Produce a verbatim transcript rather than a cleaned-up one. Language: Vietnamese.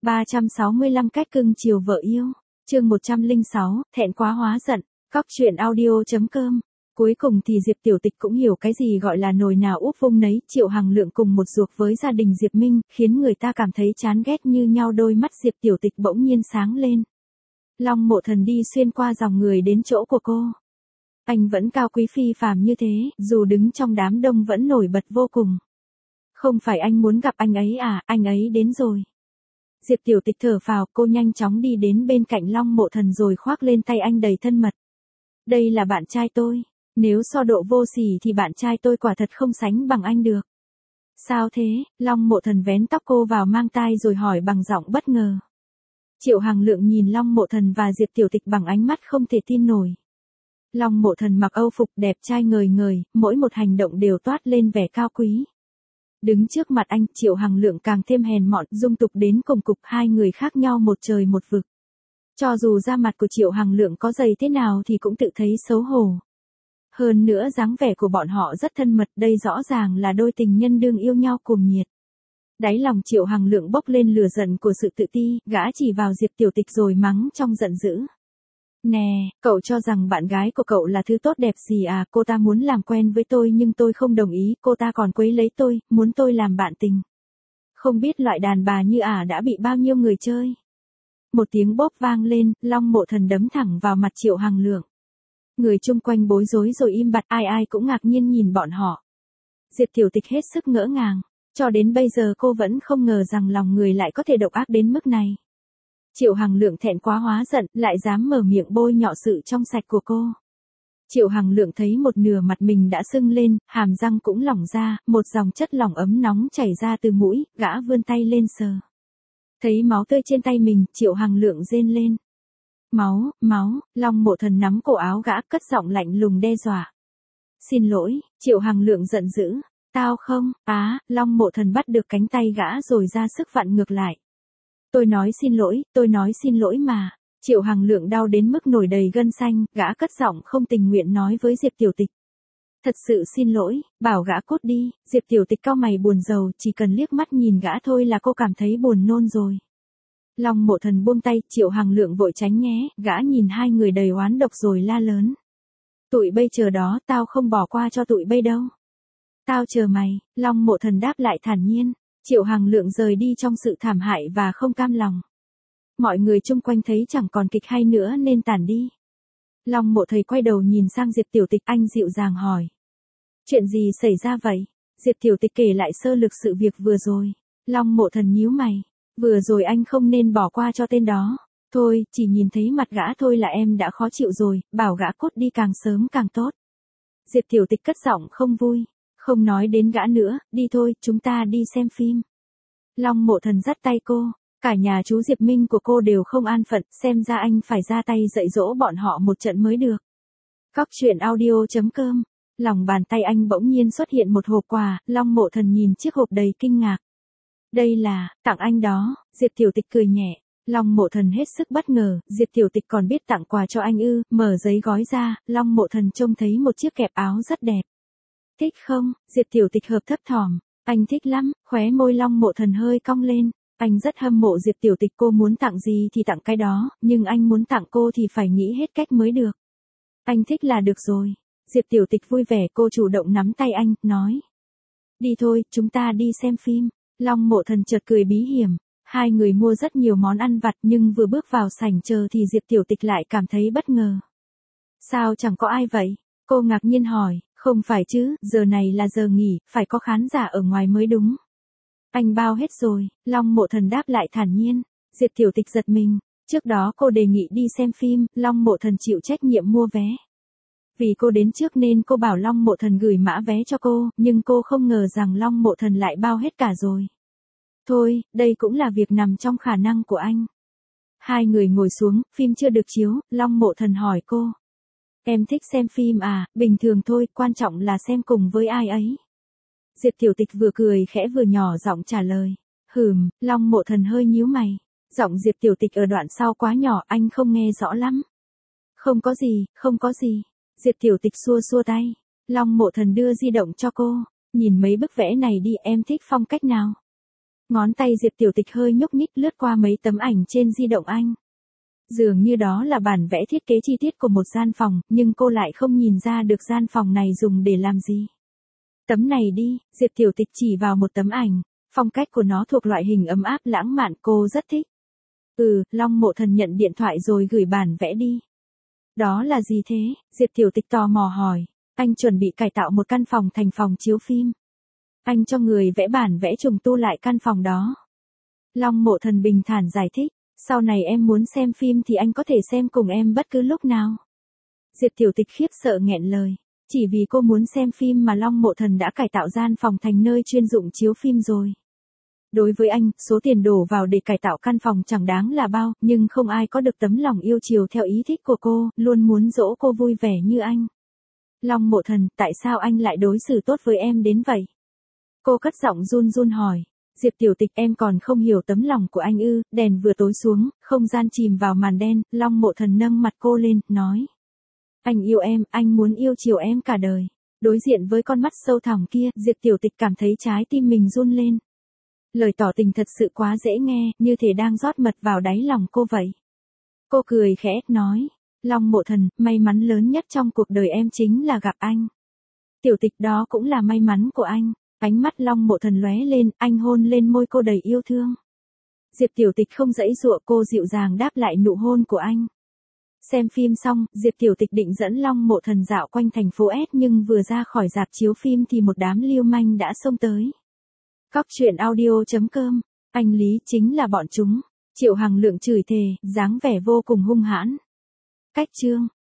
ba trăm sáu mươi lăm cách cưng chiều vợ yêu. Chương một trăm lẻ sáu, thẹn quá hóa giận. Cóc truyện audio chấm com. Cuối cùng thì Diệp Tiểu Tịch cũng hiểu cái gì gọi là nồi nào úp vung nấy, Triệu Hằng Lượng cùng một ruột với gia đình Diệp Minh, khiến người ta cảm thấy chán ghét như nhau. Đôi mắt Diệp Tiểu Tịch bỗng nhiên sáng lên. Long Mộ Thần đi xuyên qua dòng người đến chỗ của cô. Anh vẫn cao quý phi phàm như thế, dù đứng trong đám đông vẫn nổi bật vô cùng. Không phải anh muốn gặp anh ấy à, anh ấy đến rồi. Diệp Tiểu Tịch thở phào, cô nhanh chóng đi đến bên cạnh Long Mộ Thần rồi khoác lên tay anh đầy thân mật. Đây là bạn trai tôi, nếu so độ vô sỉ thì bạn trai tôi quả thật không sánh bằng anh được. Sao thế? Long Mộ Thần vén tóc cô vào mang tai rồi hỏi bằng giọng bất ngờ. Triệu Hằng Lượng nhìn Long Mộ Thần và Diệp Tiểu Tịch bằng ánh mắt không thể tin nổi. Long Mộ Thần mặc âu phục đẹp trai ngời ngời, mỗi một hành động đều toát lên vẻ cao quý. Đứng trước mặt anh, Triệu Hằng Lượng càng thêm hèn mọn, dung tục đến cùng cục, hai người khác nhau một trời một vực. Cho dù da mặt của Triệu Hằng Lượng có dày thế nào thì cũng tự thấy xấu hổ. Hơn nữa dáng vẻ của bọn họ rất thân mật, đây rõ ràng là đôi tình nhân đương yêu nhau cuồng nhiệt. Đáy lòng Triệu Hằng Lượng bốc lên lửa giận của sự tự ti, gã chỉ vào Diệp Tiểu Tịch rồi mắng trong giận dữ. Nè, cậu cho rằng bạn gái của cậu là thứ tốt đẹp gì à, cô ta muốn làm quen với tôi nhưng tôi không đồng ý, cô ta còn quấy lấy tôi, muốn tôi làm bạn tình. Không biết loại đàn bà như ả đã bị bao nhiêu người chơi. Một tiếng bốp vang lên, Long Mộ Thần đấm thẳng vào mặt Triệu Hằng Lượng. Người chung quanh bối rối rồi im bặt, ai ai cũng ngạc nhiên nhìn bọn họ. Diệp Tiểu Tịch hết sức ngỡ ngàng, cho đến bây giờ cô vẫn không ngờ rằng lòng người lại có thể độc ác đến mức này. Triệu Hằng Lượng thẹn quá hóa giận, lại dám mở miệng bôi nhọ sự trong sạch của cô. Triệu Hằng Lượng thấy một nửa mặt mình đã sưng lên, hàm răng cũng lỏng ra, một dòng chất lỏng ấm nóng chảy ra từ mũi, gã vươn tay lên sờ. Thấy máu tươi trên tay mình, Triệu Hằng Lượng rên lên. Máu, máu, Long Mộ Thần nắm cổ áo gã, cất giọng lạnh lùng đe dọa. Xin lỗi, Triệu Hằng Lượng giận dữ. Tao không, á, Long Mộ Thần bắt được cánh tay gã rồi ra sức vặn ngược lại. Tôi nói xin lỗi, tôi nói xin lỗi mà. Triệu Hằng Lượng đau đến mức nổi đầy gân xanh, gã cất giọng không tình nguyện nói với Diệp Tiểu Tịch. Thật sự xin lỗi, bảo gã cút đi. Diệp Tiểu Tịch cau mày buồn rầu, chỉ cần liếc mắt nhìn gã thôi là cô cảm thấy buồn nôn rồi. Long Mộ Thần buông tay, Triệu Hằng Lượng vội tránh nhé, gã nhìn hai người đầy oán độc rồi la lớn. Tụi bây chờ đó, tao không bỏ qua cho tụi bây đâu. Tao chờ mày, Long Mộ Thần đáp lại thản nhiên. Triệu Hằng Lượng rời đi trong sự thảm hại và không cam lòng. Mọi người chung quanh thấy chẳng còn kịch hay nữa nên tản đi. Long Mộ Thầy quay đầu nhìn sang Diệp Tiểu Tịch, anh dịu dàng hỏi. Chuyện gì xảy ra vậy? Diệp Tiểu Tịch kể lại sơ lược sự việc vừa rồi. Long Mộ Thần nhíu mày. Vừa rồi anh không nên bỏ qua cho tên đó. Thôi, chỉ nhìn thấy mặt gã thôi là em đã khó chịu rồi, bảo gã cút đi càng sớm càng tốt. Diệp Tiểu Tịch cất giọng không vui. Không nói đến gã nữa, đi thôi, chúng ta đi xem phim. Long Mộ Thần dắt tay cô, cả nhà chú Diệp Minh của cô đều không an phận, xem ra anh phải ra tay dạy dỗ bọn họ một trận mới được. Cóc truyện audio chấm com. Lòng bàn tay anh bỗng nhiên xuất hiện một hộp quà, Long Mộ Thần nhìn chiếc hộp đầy kinh ngạc. Đây là, tặng anh đó, Diệp Tiểu Tịch cười nhẹ. Long Mộ Thần hết sức bất ngờ, Diệp Tiểu Tịch còn biết tặng quà cho anh ư, mở giấy gói ra, Long Mộ Thần trông thấy một chiếc kẹp áo rất đẹp. Thích không? Diệp Tiểu Tịch hợp thấp thỏm. Anh thích lắm, khóe môi Long Mộ Thần hơi cong lên. Anh rất hâm mộ Diệp Tiểu Tịch, cô muốn tặng gì thì tặng cái đó, nhưng anh muốn tặng cô thì phải nghĩ hết cách mới được. Anh thích là được rồi. Diệp Tiểu Tịch vui vẻ, cô chủ động nắm tay anh, nói. Đi thôi, chúng ta đi xem phim. Long Mộ Thần chợt cười bí hiểm. Hai người mua rất nhiều món ăn vặt nhưng vừa bước vào sảnh chờ thì Diệp Tiểu Tịch lại cảm thấy bất ngờ. Sao chẳng có ai vậy? Cô ngạc nhiên hỏi. Không phải chứ, giờ này là giờ nghỉ, phải có khán giả ở ngoài mới đúng. Anh bao hết rồi, Long Mộ Thần đáp lại thản nhiên. Diệp Tiểu Tịch giật mình, trước đó cô đề nghị đi xem phim, Long Mộ Thần chịu trách nhiệm mua vé. Vì cô đến trước nên cô bảo Long Mộ Thần gửi mã vé cho cô, nhưng cô không ngờ rằng Long Mộ Thần lại bao hết cả rồi. Thôi, đây cũng là việc nằm trong khả năng của anh. Hai người ngồi xuống, phim chưa được chiếu, Long Mộ Thần hỏi cô. Em thích xem phim à, bình thường thôi, quan trọng là xem cùng với ai ấy. Diệp Tiểu Tịch vừa cười khẽ vừa nhỏ giọng trả lời. Hừm, Long Mộ Thần hơi nhíu mày. Giọng Diệp Tiểu Tịch ở đoạn sau quá nhỏ, anh không nghe rõ lắm. Không có gì, không có gì. Diệp Tiểu Tịch xua xua tay. Long Mộ Thần đưa di động cho cô. Nhìn mấy bức vẽ này đi, em thích phong cách nào? Ngón tay Diệp Tiểu Tịch hơi nhúc nhích lướt qua mấy tấm ảnh trên di động anh. Dường như đó là bản vẽ thiết kế chi tiết của một gian phòng, nhưng cô lại không nhìn ra được gian phòng này dùng để làm gì. Tấm này đi, Diệp Tiểu Tịch chỉ vào một tấm ảnh, phong cách của nó thuộc loại hình ấm áp lãng mạn, cô rất thích. Ừ, Long Mộ Thần nhận điện thoại rồi gửi bản vẽ đi. Đó là gì thế? Diệp Tiểu Tịch tò mò hỏi. Anh chuẩn bị cải tạo một căn phòng thành phòng chiếu phim. Anh cho người vẽ bản vẽ trùng tu lại căn phòng đó. Long Mộ Thần bình thản giải thích. Sau này em muốn xem phim thì anh có thể xem cùng em bất cứ lúc nào. Diệp Tiểu Tịch khiếp sợ nghẹn lời. Chỉ vì cô muốn xem phim mà Long Mộ Thần đã cải tạo gian phòng thành nơi chuyên dụng chiếu phim rồi. Đối với anh, số tiền đổ vào để cải tạo căn phòng chẳng đáng là bao, nhưng không ai có được tấm lòng yêu chiều theo ý thích của cô, luôn muốn dỗ cô vui vẻ như anh. Long Mộ Thần, tại sao anh lại đối xử tốt với em đến vậy? Cô cất giọng run run hỏi. Diệp Tiểu Tịch, em còn không hiểu tấm lòng của anh ư? Đèn vừa tối xuống, không gian chìm vào màn đen, Long Mộ Thần nâng mặt cô lên, nói. Anh yêu em, anh muốn yêu chiều em cả đời. Đối diện với con mắt sâu thẳm kia, Diệp Tiểu Tịch cảm thấy trái tim mình run lên. Lời tỏ tình thật sự quá dễ nghe, như thể đang rót mật vào đáy lòng cô vậy. Cô cười khẽ, nói. Long Mộ Thần, may mắn lớn nhất trong cuộc đời em chính là gặp anh. Tiểu Tịch, đó cũng là may mắn của anh. Ánh mắt Long Mộ Thần lóe lên, anh hôn lên môi cô đầy yêu thương. Diệp Tiểu Tịch không giãy giụa, cô dịu dàng đáp lại nụ hôn của anh. Xem phim xong, Diệp Tiểu Tịch định dẫn Long Mộ Thần dạo quanh thành phố S nhưng vừa ra khỏi rạp chiếu phim thì một đám lưu manh đã xông tới. Cóc truyện audio chấm com, anh Lý chính là bọn chúng. Triệu Hằng Lượng chửi thề, dáng vẻ vô cùng hung hãn. Cách chương